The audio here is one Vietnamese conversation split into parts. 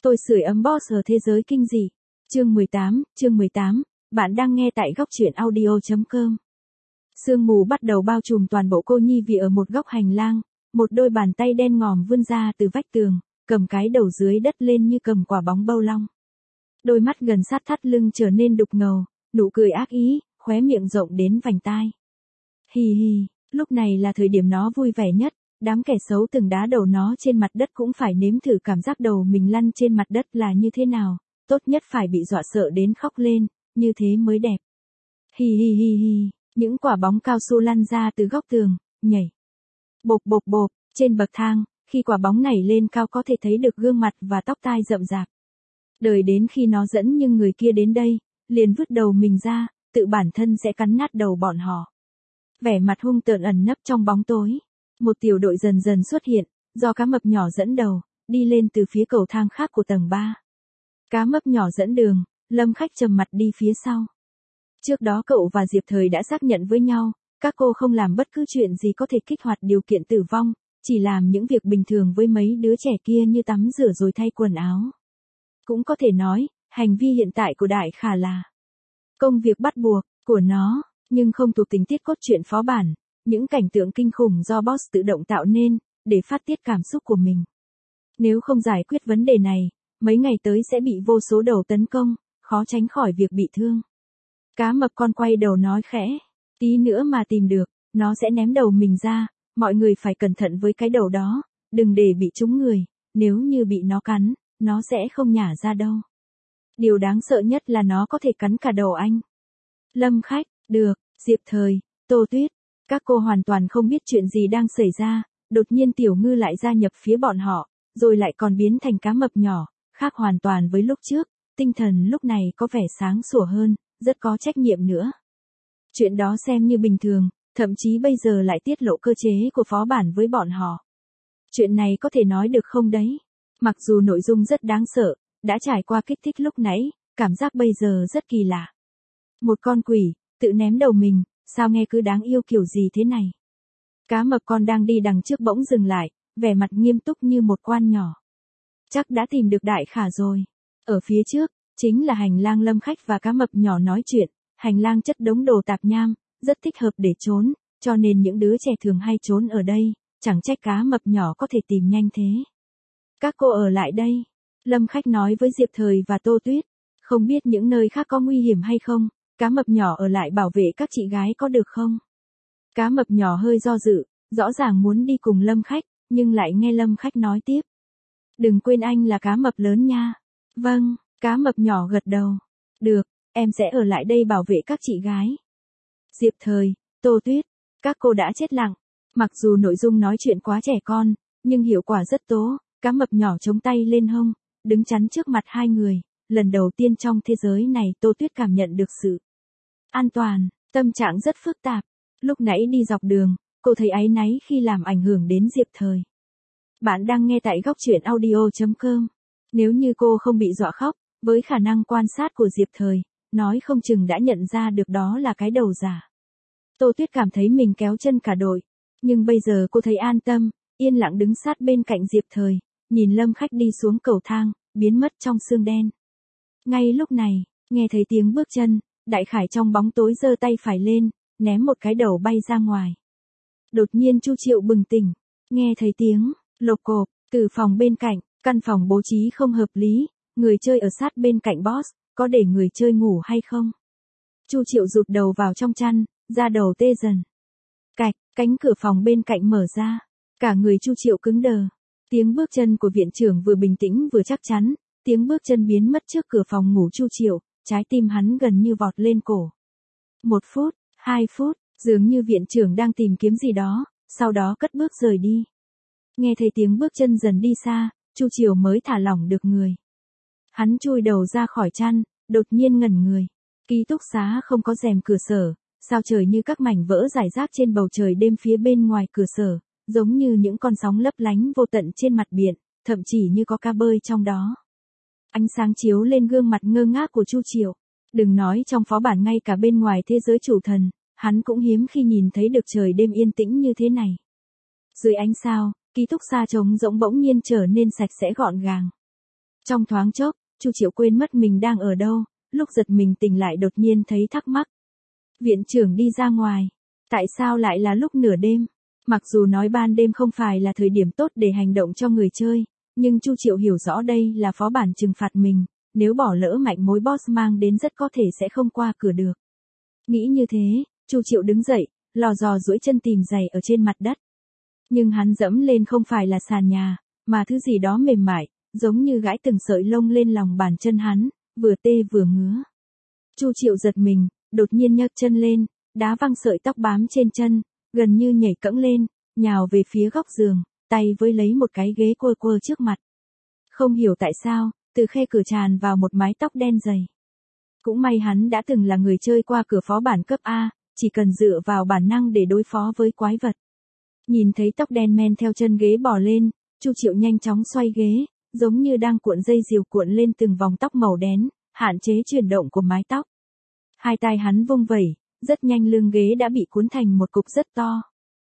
Tôi sưởi ấm boss ở thế giới kinh dị. Chương 18, bạn đang nghe tại góc truyện audio.com. Sương mù bắt đầu bao trùm toàn bộ cô nhi vì ở một góc hành lang, một đôi bàn tay đen ngòm vươn ra từ vách tường, cầm cái đầu dưới đất lên như cầm quả bóng bâu long. Đôi mắt gần sát thắt lưng trở nên đục ngầu, nụ cười ác ý, khóe miệng rộng đến vành tai. Hì hì, lúc này là thời điểm nó vui vẻ nhất, đám kẻ xấu từng đá đầu nó trên mặt đất cũng phải nếm thử cảm giác đầu mình lăn trên mặt đất là như thế nào, tốt nhất phải bị dọa sợ đến khóc lên, như thế mới đẹp. Hì hì hì hì, những quả bóng cao su lăn ra từ góc tường, nhảy. Bộp bộp bộp, trên bậc thang, khi quả bóng nảy lên cao có thể thấy được gương mặt và tóc tai rậm rạp. Đợi đến khi nó dẫn những người kia đến đây, liền vứt đầu mình ra, tự bản thân sẽ cắn nát đầu bọn họ. Vẻ mặt hung tợn ẩn nấp trong bóng tối. Một tiểu đội dần dần xuất hiện, do cá mập nhỏ dẫn đầu, đi lên từ phía cầu thang khác của tầng 3. Cá mập nhỏ dẫn đường, Lâm Khách trầm mặt đi phía sau. Trước đó cậu và Diệp Thời đã xác nhận với nhau, các cô không làm bất cứ chuyện gì có thể kích hoạt điều kiện tử vong, chỉ làm những việc bình thường với mấy đứa trẻ kia như tắm rửa rồi thay quần áo. Cũng có thể nói, hành vi hiện tại của Đại Khả là công việc bắt buộc của nó, nhưng không thuộc tình tiết cốt truyện phó bản, những cảnh tượng kinh khủng do boss tự động tạo nên, để phát tiết cảm xúc của mình. Nếu không giải quyết vấn đề này, mấy ngày tới sẽ bị vô số đầu tấn công, khó tránh khỏi việc bị thương. Cá mập con quay đầu nói khẽ, tí nữa mà tìm được, nó sẽ ném đầu mình ra, mọi người phải cẩn thận với cái đầu đó, đừng để bị trúng người, nếu như bị nó cắn, nó sẽ không nhả ra đâu. Điều đáng sợ nhất là nó có thể cắn cả đầu anh. Lâm Khách, được, Diệp Thời, Tô Tuyết, các cô hoàn toàn không biết chuyện gì đang xảy ra, đột nhiên Tiểu Ngư lại gia nhập phía bọn họ, rồi lại còn biến thành cá mập nhỏ, khác hoàn toàn với lúc trước, tinh thần lúc này có vẻ sáng sủa hơn, rất có trách nhiệm nữa. Chuyện đó xem như bình thường, thậm chí bây giờ lại tiết lộ cơ chế của phó bản với bọn họ. Chuyện này có thể nói được không đấy? Mặc dù nội dung rất đáng sợ, đã trải qua kích thích lúc nãy, cảm giác bây giờ rất kỳ lạ. Một con quỷ, tự ném đầu mình, sao nghe cứ đáng yêu kiểu gì thế này? Cá mập con đang đi đằng trước bỗng dừng lại, vẻ mặt nghiêm túc như một quan nhỏ. Chắc đã tìm được Đại Khả rồi. Ở phía trước, chính là hành lang Lâm Khách và cá mập nhỏ nói chuyện, hành lang chất đống đồ tạp nham, rất thích hợp để trốn, cho nên những đứa trẻ thường hay trốn ở đây, chẳng trách cá mập nhỏ có thể tìm nhanh thế. Các cô ở lại đây, Lâm Khách nói với Diệp Thời và Tô Tuyết, không biết những nơi khác có nguy hiểm hay không, cá mập nhỏ ở lại bảo vệ các chị gái có được không? Cá mập nhỏ hơi do dự, rõ ràng muốn đi cùng Lâm Khách, nhưng lại nghe Lâm Khách nói tiếp. Đừng quên anh là cá mập lớn nha. Vâng, cá mập nhỏ gật đầu. Được, em sẽ ở lại đây bảo vệ các chị gái. Diệp Thời, Tô Tuyết, các cô đã chết lặng. Mặc dù nội dung nói chuyện quá trẻ con, nhưng hiệu quả rất tố. Cá mập nhỏ chống tay lên hông, đứng chắn trước mặt hai người. Lần đầu tiên trong thế giới này Tô Tuyết cảm nhận được sự an toàn, tâm trạng rất phức tạp. Lúc nãy đi dọc đường, cô thấy áy náy khi làm ảnh hưởng đến Diệp Thời. Bạn đang nghe tại góc truyện audio.com. Nếu như cô không bị dọa khóc, với khả năng quan sát của Diệp Thời, nói không chừng đã nhận ra được đó là cái đầu giả. Tô Tuyết cảm thấy mình kéo chân cả đội, nhưng bây giờ cô thấy an tâm, yên lặng đứng sát bên cạnh Diệp Thời, nhìn Lâm Khách đi xuống cầu thang, biến mất trong sương đen. Ngay lúc này, nghe thấy tiếng bước chân, Đại Khải trong bóng tối giơ tay phải lên, ném một cái đầu bay ra ngoài. Đột nhiên Chu Triệu bừng tỉnh, nghe thấy tiếng lộp cộp từ phòng bên cạnh, căn phòng bố trí không hợp lý, người chơi ở sát bên cạnh boss, có để người chơi ngủ hay không? Chu Triệu rụt đầu vào trong chăn, da đầu tê dần. Cạch, cánh cửa phòng bên cạnh mở ra, cả người Chu Triệu cứng đờ. Tiếng bước chân của viện trưởng vừa bình tĩnh vừa chắc chắn, tiếng bước chân biến mất trước cửa phòng ngủ Chu Triệu, trái tim hắn gần như vọt lên cổ. 1 phút, 2 phút, dường như viện trưởng đang tìm kiếm gì đó, sau đó cất bước rời đi. Nghe thấy tiếng bước chân dần đi xa, Chu Triệu mới thả lỏng được người. Hắn chui đầu ra khỏi chăn, đột nhiên ngẩn người. Ký túc xá không có rèm cửa sổ, sao trời như các mảnh vỡ rải rác trên bầu trời đêm phía bên ngoài cửa sổ, giống như những con sóng lấp lánh vô tận trên mặt biển, thậm chí như có cá bơi trong đó. Ánh sáng chiếu lên gương mặt ngơ ngác của Chu Triệu. Đừng nói trong phó bản, ngay cả bên ngoài thế giới chủ thần, hắn cũng hiếm khi nhìn thấy được trời đêm yên tĩnh như thế này. Dưới ánh sao, ký túc xá trống rỗng bỗng nhiên trở nên sạch sẽ gọn gàng. Trong thoáng chốc, Chu Triệu quên mất mình đang ở đâu, lúc giật mình tỉnh lại đột nhiên thấy thắc mắc. Viện trưởng đi ra ngoài. Tại sao lại là lúc nửa đêm? Mặc dù nói ban đêm không phải là thời điểm tốt để hành động cho người chơi, nhưng Chu Triệu hiểu rõ đây là phó bản trừng phạt mình, nếu bỏ lỡ mạnh mối boss mang đến rất có thể sẽ không qua cửa được. Nghĩ như thế, Chu Triệu đứng dậy, lò dò duỗi chân tìm giày ở trên mặt đất. Nhưng hắn dẫm lên không phải là sàn nhà, mà thứ gì đó mềm mại, giống như gãi từng sợi lông lên lòng bàn chân hắn, vừa tê vừa ngứa. Chu Triệu giật mình, đột nhiên nhấc chân lên, đá văng sợi tóc bám trên chân, gần như nhảy cẫng lên, nhào về phía góc giường, tay với lấy một cái ghế quơ quơ trước mặt. Không hiểu tại sao, từ khe cửa tràn vào một mái tóc đen dày. Cũng may hắn đã từng là người chơi qua cửa phó bản cấp A, chỉ cần dựa vào bản năng để đối phó với quái vật. Nhìn thấy tóc đen men theo chân ghế bò lên, Chu Triệu nhanh chóng xoay ghế, giống như đang cuộn dây diều cuộn lên từng vòng tóc màu đen, hạn chế chuyển động của mái tóc. Hai tay hắn vung vẩy, rất nhanh lưng ghế đã bị cuốn thành một cục rất to.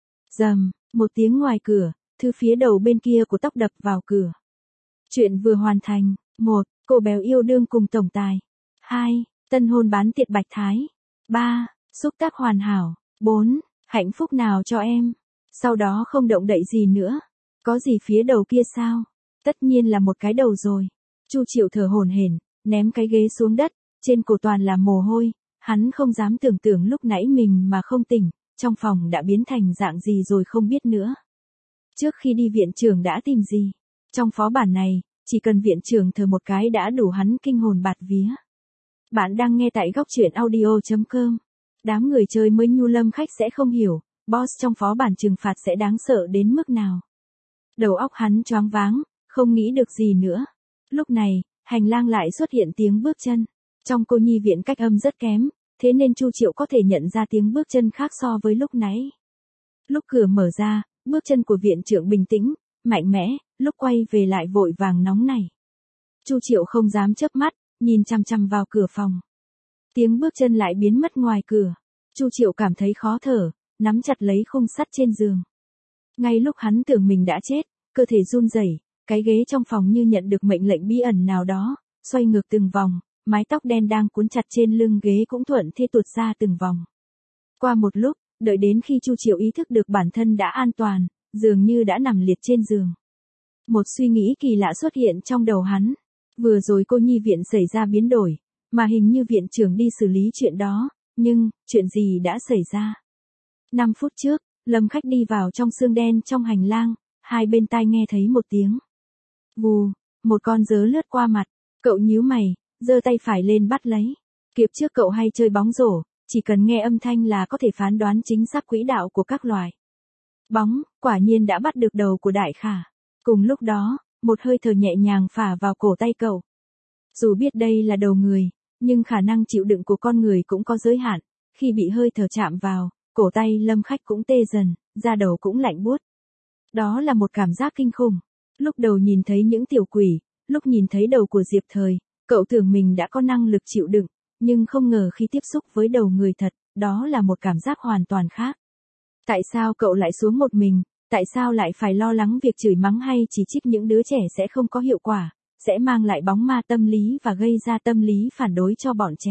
Rầm, một tiếng ngoài cửa, thứ phía đầu bên kia của tóc đập vào cửa. Chuyện vừa hoàn thành. 1. Cô béo yêu đương cùng tổng tài. 2. Tân hôn bán tiệc bạch thái. 3. Xúc tác hoàn hảo. 4. Hạnh phúc nào cho em. Sau đó không động đậy gì nữa. Có gì phía đầu kia sao? Tất nhiên là một cái đầu rồi. Chu Triệu thở hổn hển, ném cái ghế xuống đất, trên cổ toàn là mồ hôi, hắn không dám tưởng tượng lúc nãy mình mà không tỉnh, trong phòng đã biến thành dạng gì rồi không biết nữa. Trước khi đi viện trưởng đã tìm gì? Trong phó bản này, chỉ cần viện trưởng thở một cái đã đủ hắn kinh hồn bạt vía. Bạn đang nghe tại góc truyện audio.com. Đám người chơi mới nhu lâm khách sẽ không hiểu, boss trong phó bản trừng phạt sẽ đáng sợ đến mức nào. Đầu óc hắn choáng váng, không nghĩ được gì nữa. Lúc này, hành lang lại xuất hiện tiếng bước chân. Trong cô nhi viện cách âm rất kém, thế nên Chu Triệu có thể nhận ra tiếng bước chân khác so với lúc nãy. Lúc cửa mở ra, bước chân của viện trưởng bình tĩnh, mạnh mẽ, lúc quay về lại vội vàng nóng nảy. Chu Triệu không dám chớp mắt, nhìn chằm chằm vào cửa phòng. Tiếng bước chân lại biến mất ngoài cửa. Chu Triệu cảm thấy khó thở, nắm chặt lấy khung sắt trên giường. Ngay lúc hắn tưởng mình đã chết, cơ thể run rẩy, cái ghế trong phòng như nhận được mệnh lệnh bí ẩn nào đó, xoay ngược từng vòng, mái tóc đen đang cuốn chặt trên lưng ghế cũng thuận thế tuột ra từng vòng. Qua một lúc, đợi đến khi Chu Triệu ý thức được bản thân đã an toàn, dường như đã nằm liệt trên giường. Một suy nghĩ kỳ lạ xuất hiện trong đầu hắn. Vừa rồi cô nhi viện xảy ra biến đổi, mà hình như viện trưởng đi xử lý chuyện đó, nhưng, chuyện gì đã xảy ra? 5 phút trước, Lâm Khách đi vào trong xương đen trong hành lang, hai bên tai nghe thấy một tiếng. Vù, một con dớ lướt qua mặt, cậu nhíu mày, giơ tay phải lên bắt lấy. Kiếp trước cậu hay chơi bóng rổ, chỉ cần nghe âm thanh là có thể phán đoán chính xác quỹ đạo của các loài. Bóng, quả nhiên đã bắt được đầu của Đại Khả. Cùng lúc đó, một hơi thở nhẹ nhàng phả vào cổ tay cậu. Dù biết đây là đầu người, nhưng khả năng chịu đựng của con người cũng có giới hạn. Khi bị hơi thở chạm vào, cổ tay Lâm Khách cũng tê dần, da đầu cũng lạnh buốt. Đó là một cảm giác kinh khủng. Lúc đầu nhìn thấy những tiểu quỷ, lúc nhìn thấy đầu của Diệp Thời, cậu tưởng mình đã có năng lực chịu đựng, nhưng không ngờ khi tiếp xúc với đầu người thật, đó là một cảm giác hoàn toàn khác. Tại sao cậu lại xuống một mình? Tại sao lại phải lo lắng việc chửi mắng hay chỉ trích những đứa trẻ sẽ không có hiệu quả, sẽ mang lại bóng ma tâm lý và gây ra tâm lý phản đối cho bọn trẻ?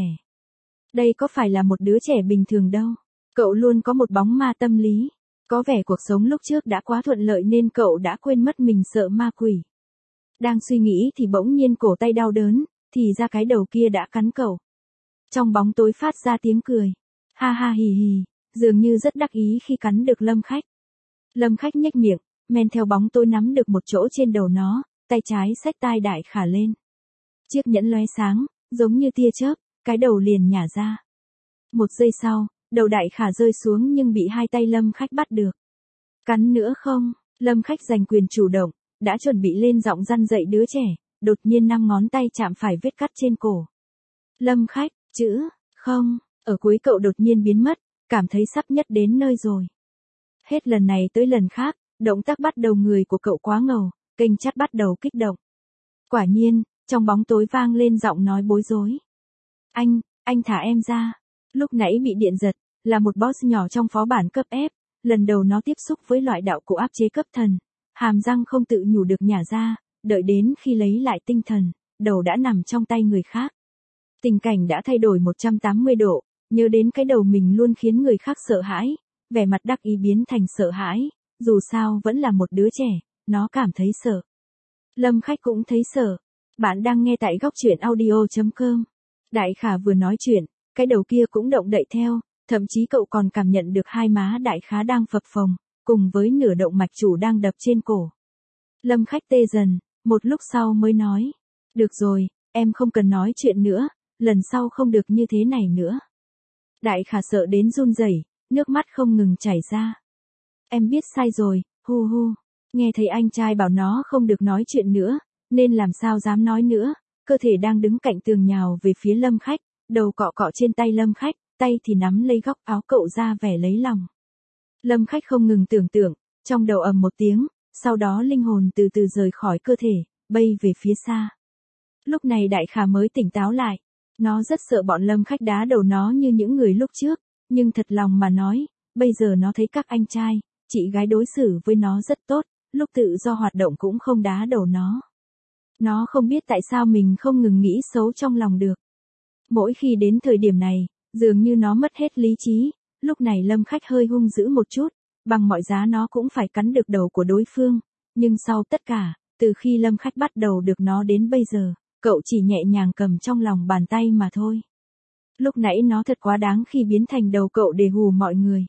Đây có phải là một đứa trẻ bình thường đâu. Cậu luôn có một bóng ma tâm lý. Có vẻ cuộc sống lúc trước đã quá thuận lợi nên cậu đã quên mất mình sợ ma quỷ. Đang suy nghĩ thì bỗng nhiên cổ tay đau đớn, thì ra cái đầu kia đã cắn cậu. Trong bóng tối phát ra tiếng cười. Ha ha hì hì, dường như rất đắc ý khi cắn được Lâm Khách. Lâm Khách nhếch miệng, men theo bóng tối nắm được một chỗ trên đầu nó, tay trái xách tai Đại Khả lên. Chiếc nhẫn lóe sáng, giống như tia chớp, cái đầu liền nhả ra. Một giây sau, đầu Đại Khả rơi xuống nhưng bị hai tay Lâm Khách bắt được. Cắn nữa không? Lâm Khách giành quyền chủ động, đã chuẩn bị lên giọng răn dạy đứa trẻ, đột nhiên 5 ngón tay chạm phải vết cắt trên cổ. Lâm Khách, chữ, không, ở cuối cậu đột nhiên biến mất, cảm thấy sắp nhất đến nơi rồi. Hết lần này tới lần khác, động tác bắt đầu người của cậu quá ngầu, kênh chat bắt đầu kích động. Quả nhiên, trong bóng tối vang lên giọng nói bối rối. Anh thả em ra. Lúc nãy bị điện giật, là một boss nhỏ trong phó bản cấp F, lần đầu nó tiếp xúc với loại đạo cụ áp chế cấp thần. Hàm răng không tự nhủ được nhả ra, đợi đến khi lấy lại tinh thần, đầu đã nằm trong tay người khác. Tình cảnh đã thay đổi 180 độ, nhớ đến cái đầu mình luôn khiến người khác sợ hãi, vẻ mặt đắc ý biến thành sợ hãi, dù sao vẫn là một đứa trẻ, nó cảm thấy sợ. Lâm Khách cũng thấy sợ. Bạn đang nghe tại góc truyện audio.com. Đại Khả vừa nói chuyện, cái đầu kia cũng động đậy theo, thậm chí cậu còn cảm nhận được hai má Đại Khả đang phập phồng, cùng với nửa động mạch chủ đang đập trên cổ. Lâm Khách tê dần, một lúc sau mới nói. Được rồi, em không cần nói chuyện nữa, lần sau không được như thế này nữa. Đại Khả sợ đến run rẩy, nước mắt không ngừng chảy ra. Em biết sai rồi, hu hu. Nghe thấy anh trai bảo nó không được nói chuyện nữa, nên làm sao dám nói nữa, cơ thể đang đứng cạnh tường nhào về phía Lâm Khách, đầu cọ cọ trên tay Lâm Khách, tay thì nắm lấy góc áo cậu ra vẻ lấy lòng. Lâm Khách không ngừng tưởng tượng, trong đầu ầm một tiếng, sau đó linh hồn từ từ rời khỏi cơ thể, bay về phía xa. Lúc này Đại Khả mới tỉnh táo lại, nó rất sợ bọn Lâm Khách đá đầu nó như những người lúc trước, nhưng thật lòng mà nói, bây giờ nó thấy các anh trai, chị gái đối xử với nó rất tốt, lúc tự do hoạt động cũng không đá đầu nó. Nó không biết tại sao mình không ngừng nghĩ xấu trong lòng được. Mỗi khi đến thời điểm này, dường như nó mất hết lý trí, lúc này Lâm Khách hơi hung dữ một chút, bằng mọi giá nó cũng phải cắn được đầu của đối phương, nhưng sau tất cả, từ khi Lâm Khách bắt đầu được nó đến bây giờ, cậu chỉ nhẹ nhàng cầm trong lòng bàn tay mà thôi. Lúc nãy nó thật quá đáng khi biến thành đầu cậu để hù mọi người.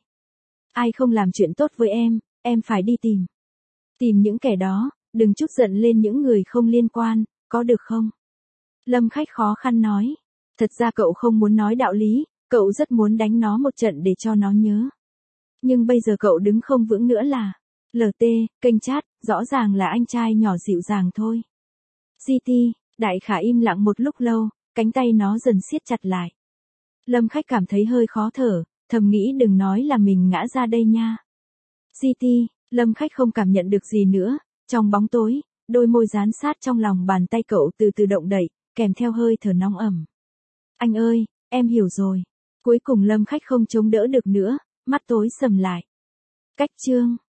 Ai không làm chuyện tốt với em phải đi tìm. Tìm những kẻ đó, đừng chút giận lên những người không liên quan, có được không? Lâm Khách khó khăn nói. Thật ra cậu không muốn nói đạo lý, cậu rất muốn đánh nó một trận để cho nó nhớ. Nhưng bây giờ cậu đứng không vững nữa là. LT, kênh chat, rõ ràng là anh trai nhỏ dịu dàng thôi. GT, Đại Khả im lặng một lúc lâu, cánh tay nó dần siết chặt lại. Lâm Khách cảm thấy hơi khó thở, thầm nghĩ đừng nói là mình ngã ra đây nha. GT, Lâm Khách không cảm nhận được gì nữa, trong bóng tối, đôi môi dán sát trong lòng bàn tay cậu từ từ động đậy, kèm theo hơi thở nóng ẩm. Anh ơi, em hiểu rồi. Cuối cùng Lâm Khách không chống đỡ được nữa, mắt tối sầm lại. Cách chương